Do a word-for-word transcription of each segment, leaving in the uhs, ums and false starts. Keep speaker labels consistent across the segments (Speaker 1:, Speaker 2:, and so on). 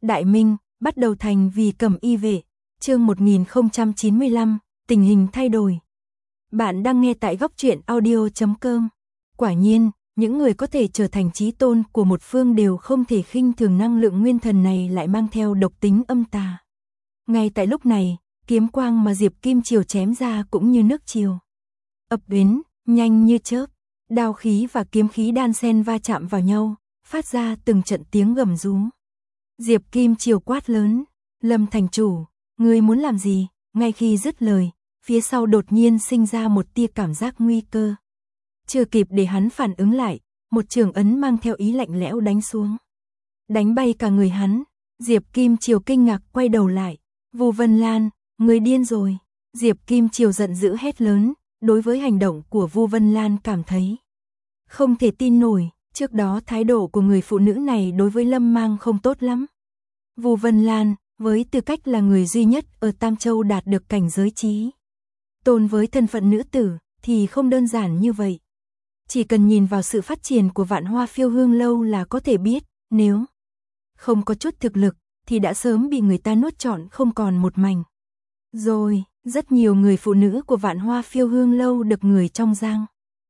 Speaker 1: Đại Minh, bắt đầu thành vì Cẩm Y vệ, chương một nghìn không trăm chín mươi lăm, tình hình thay đổi. Bạn đang nghe tại góc truyện audio chấm com. Quả nhiên, những người có thể trở thành chí tôn của một phương đều không thể khinh thường năng lượng nguyên thần này lại mang theo độc tính âm tà. Ngay tại lúc này, kiếm quang mà Diệp Kim Triều chém ra cũng như nước triều. Ập đến, nhanh như chớp, đao khí và kiếm khí đan xen va chạm vào nhau, phát ra từng trận tiếng gầm rú. Diệp Kim Triều quát lớn, Lâm thành chủ, ngươi muốn làm gì? Ngay khi dứt lời, phía sau đột nhiên sinh ra một tia cảm giác nguy cơ. Chưa kịp để hắn phản ứng lại, một trường ấn mang theo ý lạnh lẽo đánh xuống. Đánh bay cả người hắn, Diệp Kim Triều kinh ngạc quay đầu lại. Vu Vân Lan, ngươi điên rồi. Diệp Kim Triều giận dữ hét lớn, đối với hành động của Vu Vân Lan cảm thấy không thể tin nổi, trước đó thái độ của người phụ nữ này đối với Lâm Mang không tốt lắm. Vu Vân Lan, với tư cách là người duy nhất ở Tam Châu đạt được cảnh giới chí tôn với thân phận nữ tử, thì không đơn giản như vậy. Chỉ cần nhìn vào sự phát triển của Vạn Hoa Phiêu Hương lâu là có thể biết, nếu không có chút thực lực, thì đã sớm bị người ta nuốt trọn không còn một mảnh. Rồi, rất nhiều người phụ nữ của Vạn Hoa Phiêu Hương lâu được người trong giang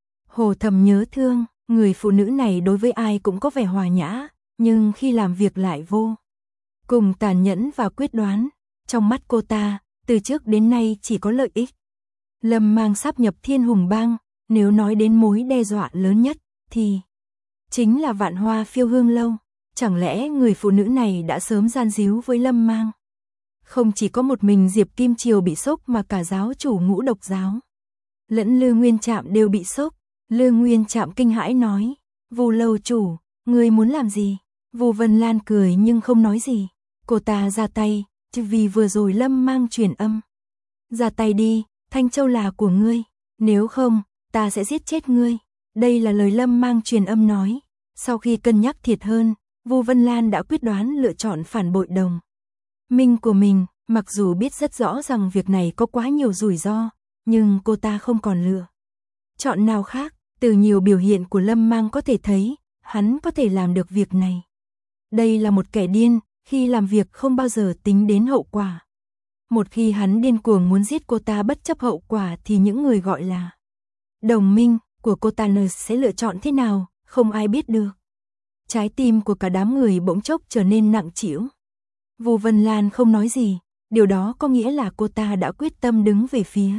Speaker 1: hồ thầm nhớ thương, người phụ nữ này đối với ai cũng có vẻ hòa nhã, nhưng khi làm việc lại vô cùng tàn nhẫn và quyết đoán. Trong mắt cô ta, từ trước đến nay chỉ có lợi ích. Lâm Mang sáp nhập Thiên Hùng Bang, nếu nói đến mối đe dọa lớn nhất, thì chính là Vạn Hoa Phiêu Hương lâu. Chẳng lẽ người phụ nữ này đã sớm gian díu với Lâm Mang? Không chỉ có một mình Diệp Kim Triều bị sốc mà cả giáo chủ Ngũ Độc giáo lẫn Lư Nguyên Trạm đều bị sốc. Lư Nguyên Trạm kinh hãi nói, Vu lâu chủ, ngươi muốn làm gì? Vu Vân Lan cười nhưng không nói gì. Cô ta ra tay, chứ vì vừa rồi Lâm Mang truyền âm. Ra tay đi, Thanh Châu là của ngươi, nếu không, ta sẽ giết chết ngươi. Đây là lời Lâm Mang truyền âm nói. Sau khi cân nhắc thiệt hơn, Vu Vân Lan đã quyết đoán lựa chọn phản bội đồng minh của mình, mặc dù biết rất rõ rằng việc này có quá nhiều rủi ro, nhưng cô ta không còn lựa chọn nào khác. Từ nhiều biểu hiện của Lâm Mang có thể thấy, hắn có thể làm được việc này. Đây là một kẻ điên, khi làm việc không bao giờ tính đến hậu quả. Một khi hắn điên cuồng muốn giết cô ta bất chấp hậu quả thì những người gọi là đồng minh của cô ta sẽ lựa chọn thế nào, không ai biết được. Trái tim của cả đám người bỗng chốc trở nên nặng trĩu. Vu Vân Lan không nói gì, điều đó có nghĩa là cô ta đã quyết tâm đứng về phía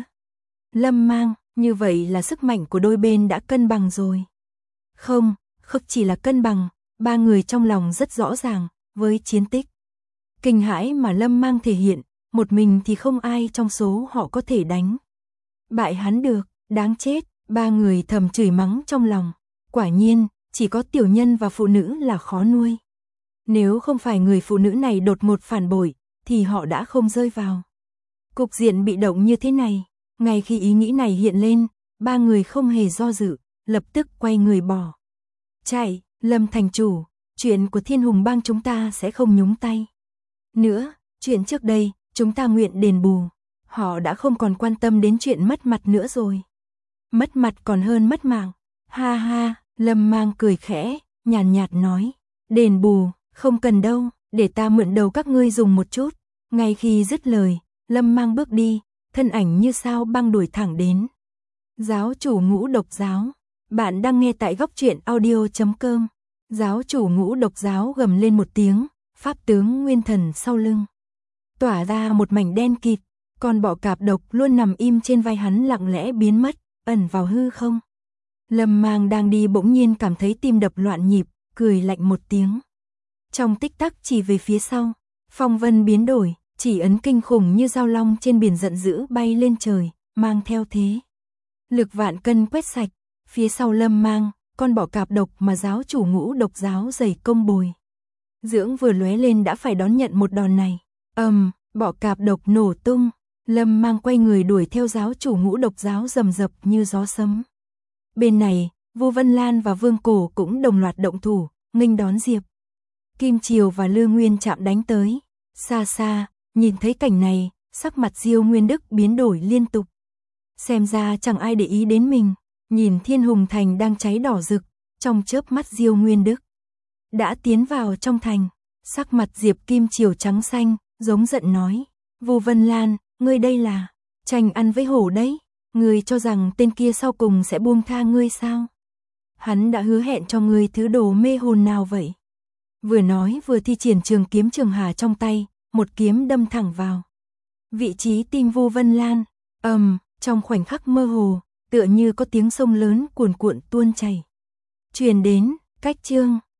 Speaker 1: Lâm Mang, như vậy là sức mạnh của đôi bên đã cân bằng rồi. Không, không chỉ là cân bằng, ba người trong lòng rất rõ ràng, với chiến tích kinh hãi mà Lâm Mang thể hiện, một mình thì không ai trong số họ có thể đánh bại hắn được, đáng chết. Ba người thầm chửi mắng trong lòng, quả nhiên, chỉ có tiểu nhân và phụ nữ là khó nuôi. Nếu không phải người phụ nữ này đột ngột phản bội, thì họ đã không rơi vào cục diện bị động như thế này. Ngay khi ý nghĩ này hiện lên, ba người không hề do dự, lập tức quay người bỏ chạy. Lâm thành chủ, chuyện của Thiên Hùng Bang chúng ta sẽ không nhúng tay nữa, chuyện trước đây, chúng ta nguyện đền bù. Họ đã không còn quan tâm đến chuyện mất mặt nữa rồi. Mất mặt còn hơn mất mạng. Ha ha, Lâm Mang cười khẽ, nhàn nhạt nói, đền bù, không cần đâu, để ta mượn đầu các ngươi dùng một chút. Ngay khi dứt lời, Lâm Mang bước đi, thân ảnh như sao băng đuổi thẳng đến giáo chủ Ngũ Độc giáo. Bạn đang nghe tại góc truyện audio chấm com. Giáo chủ Ngũ Độc giáo gầm lên một tiếng, pháp tướng nguyên thần sau lưng tỏa ra một mảnh đen kịt, còn bọ cạp độc luôn nằm im trên vai hắn lặng lẽ biến mất, ẩn vào hư không. Lâm Mang đang đi bỗng nhiên cảm thấy tim đập loạn nhịp, cười lạnh một tiếng. Trong tích tắc chỉ về phía sau, phong vân biến đổi, chỉ ấn kinh khủng như dao long trên biển giận dữ bay lên trời, mang theo thế lực vạn cân quét sạch. Phía sau Lâm Mang, con bọ cạp độc mà giáo chủ Ngũ Độc giáo dày công bồi dưỡng vừa lóe lên đã phải đón nhận một đòn này. Ầm, um, bọ cạp độc nổ tung. Lâm Mang quay người đuổi theo giáo chủ Ngũ Độc giáo rầm rập như gió sấm. Bên này, Vu Vân Lan và Vương Cổ cũng đồng loạt động thủ, nghênh đón Diệp Kim Triều và Lư Nguyên Trạm đánh tới. Xa xa, nhìn thấy cảnh này, sắc mặt Diêu Nguyên Đức biến đổi liên tục. Xem ra chẳng ai để ý đến mình. Nhìn Thiên Hùng Thành đang cháy đỏ rực, trong chớp mắt Diêu Nguyên Đức đã tiến vào trong thành. Sắc mặt Diệp Kim Triều trắng xanh, giống giận nói, Vu Vân Lan, ngươi đây là tranh ăn với hổ đấy, ngươi cho rằng tên kia sau cùng sẽ buông tha ngươi sao? Hắn đã hứa hẹn cho ngươi thứ đồ mê hồn nào vậy? Vừa nói vừa thi triển trường kiếm trường hà trong tay, một kiếm đâm thẳng vào vị trí tim Vu Vân Lan. Ầm, um, trong khoảnh khắc mơ hồ, tựa như có tiếng sông lớn cuồn cuộn tuôn chảy truyền đến. Cách chương